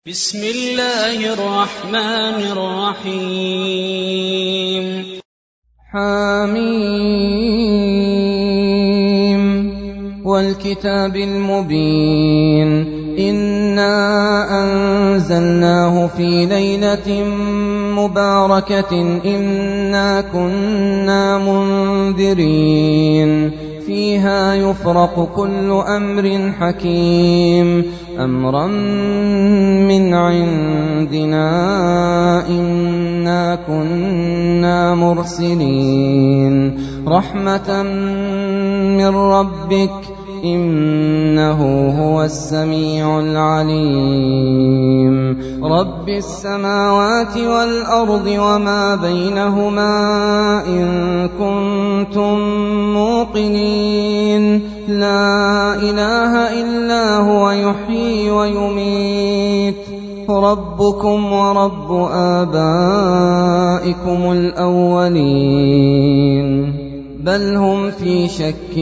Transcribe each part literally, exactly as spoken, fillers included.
بسم الله الرحمن الرحيم حميم والكتاب المبين إنا أنزلناه في ليلة مباركة إنا كنا منذرين فيها يفرق كل أمر حكيم أمرا من عندنا إنا كنا مرسلين رحمة من ربك إنه هو السميع العليم رب السماوات والأرض وما بينهما إن كنتم موقنين لا إله إلا هو يحيي ويميت ربكم ورب آبائكم الأولين بل هم في شك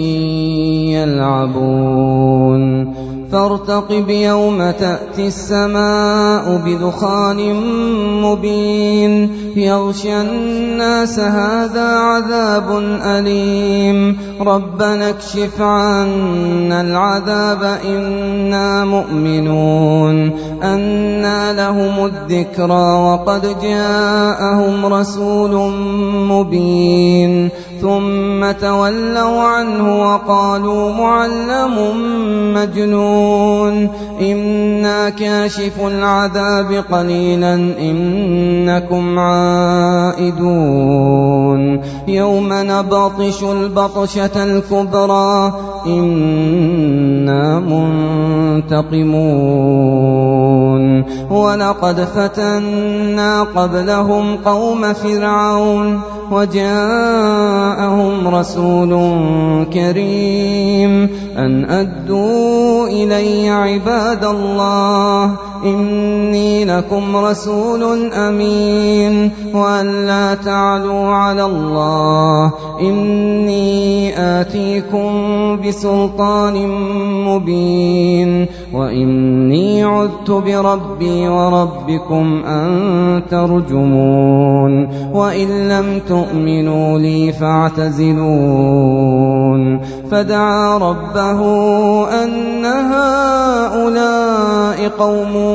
يلعبون فارتقب يوم تأتي السماء بدخان مبين يغشى الناس هذا عذاب أليم ربنا اكشف عنا العذاب إنا مؤمنون أنى لهم الذكرى وقد جاءهم رسول مبين ثم تولوا عنه وقالوا معلم مجنون إنا كاشف العذاب قليلا إنكم عائدون يوم نبطش البطشة الكبرى إنا منتقمون ولقد فتنا قبلهم قوم فرعون وجاءهم رسول كريم أن أدوا إلي عباد الله إني لكم رسول أمين وأن لا تعلوا على الله إني آتيكم بسلطان مبين وإني عذت بربي وربكم أن ترجمون وإن لم تؤمنوا لي فاعتزلون فدعا ربه أن هؤلاء قوم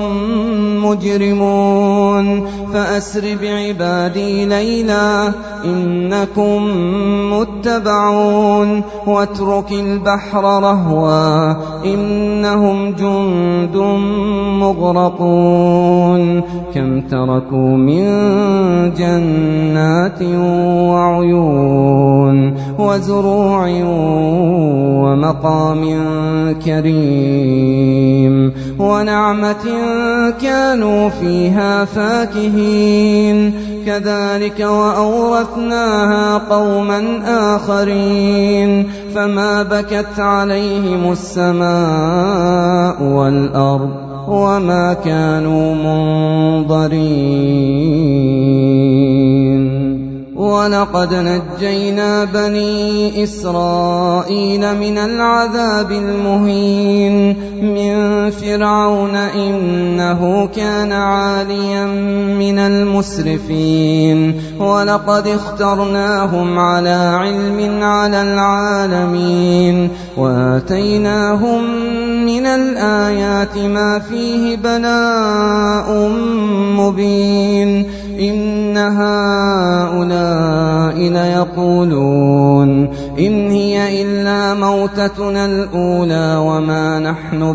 مجرمون فأسر بعبادي ليلا إنكم متبعون واترك البحر رهوا إنهم جند مغرقون كم تركوا من جنات وعيون وزروع ومقام كريم ونعمة كانوا فيها فاكهين كذلك وأورثناها قوما آخرين فما بكت عليهم السماء والأرض وما كانوا منظرين ولقد نجينا بني إسرائيل من العذاب المهين من فرعون إنه كان عاليا من المسرفين ولقد اخترناهم على علم على العالمين وآتيناهم من الآيات ما فيه بلاء مبين إن هؤلاء ليقولون إن هي إلا موتتنا الأولى وما نحن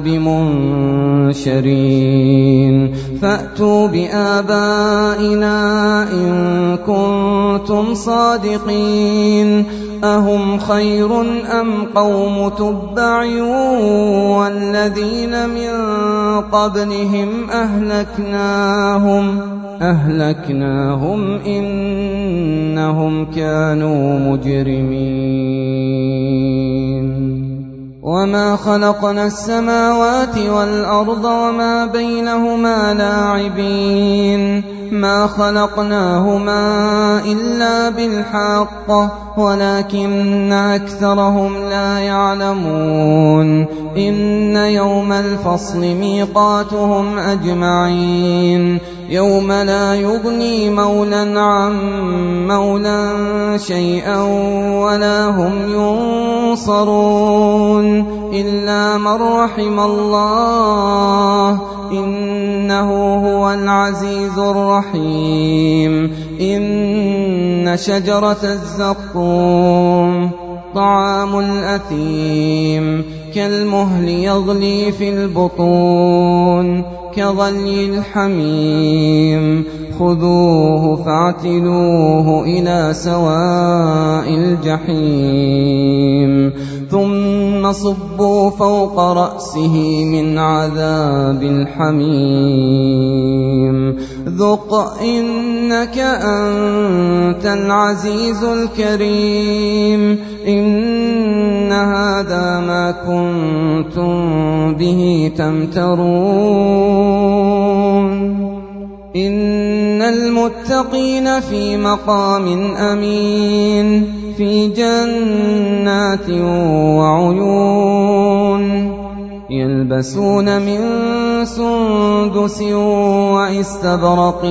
بمنشرين فأتوا بآبائنا إن كنتم صادقين أهم خير أم قوم تبع والذين من قبلهم أهلكناهم أهلكناهم إنهم كانوا مجرمين وما خلقنا السماوات والأرض وما بينهما لاعبين ما خلقناهما إلا بالحق ولكن أكثرهم لا يعلمون إن يوم الفصل ميقاتهم أجمعين يوم لا يغني مولى عن مولى شيئا ولا هم ينصرون إلا من رحم الله إنه هو العزيز الرحيم إن شجرة الزقوم طعام الأثيم كالمهل يغلي في البطون كغلي الحميم خذوه فاعتلوه إلى سواء الجحيم ثم صبوا فوق رأسه من عذاب الحميم ذق إنك أنت العزيز الكريم إن هذا ما كنتم به تمترون إن المتقين في مقام أمين في جنات وعيون يلبسون من سندس وإستبرق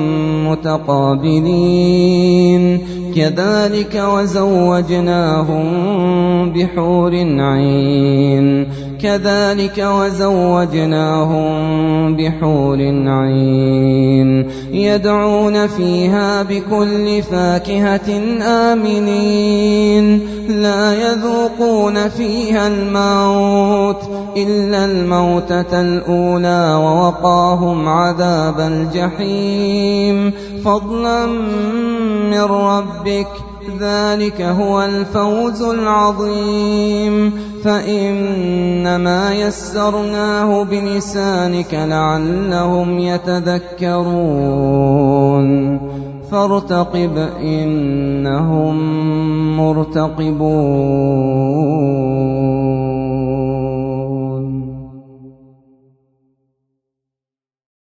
متقابلين كذلك وزوجناهم بحور عين كذلك وزوجناهم بحور عين يدعون فيها بكل فاكهة آمنين لا يذوقون فيها الموت إلا الموتة الأولى ووقاهم عذاب الجحيم فضلا من ربك ذلك هو الفوز العظيم فإنما يسرناه بلسانك لعلهم يتذكرون فارتقب إنهم مرتقبون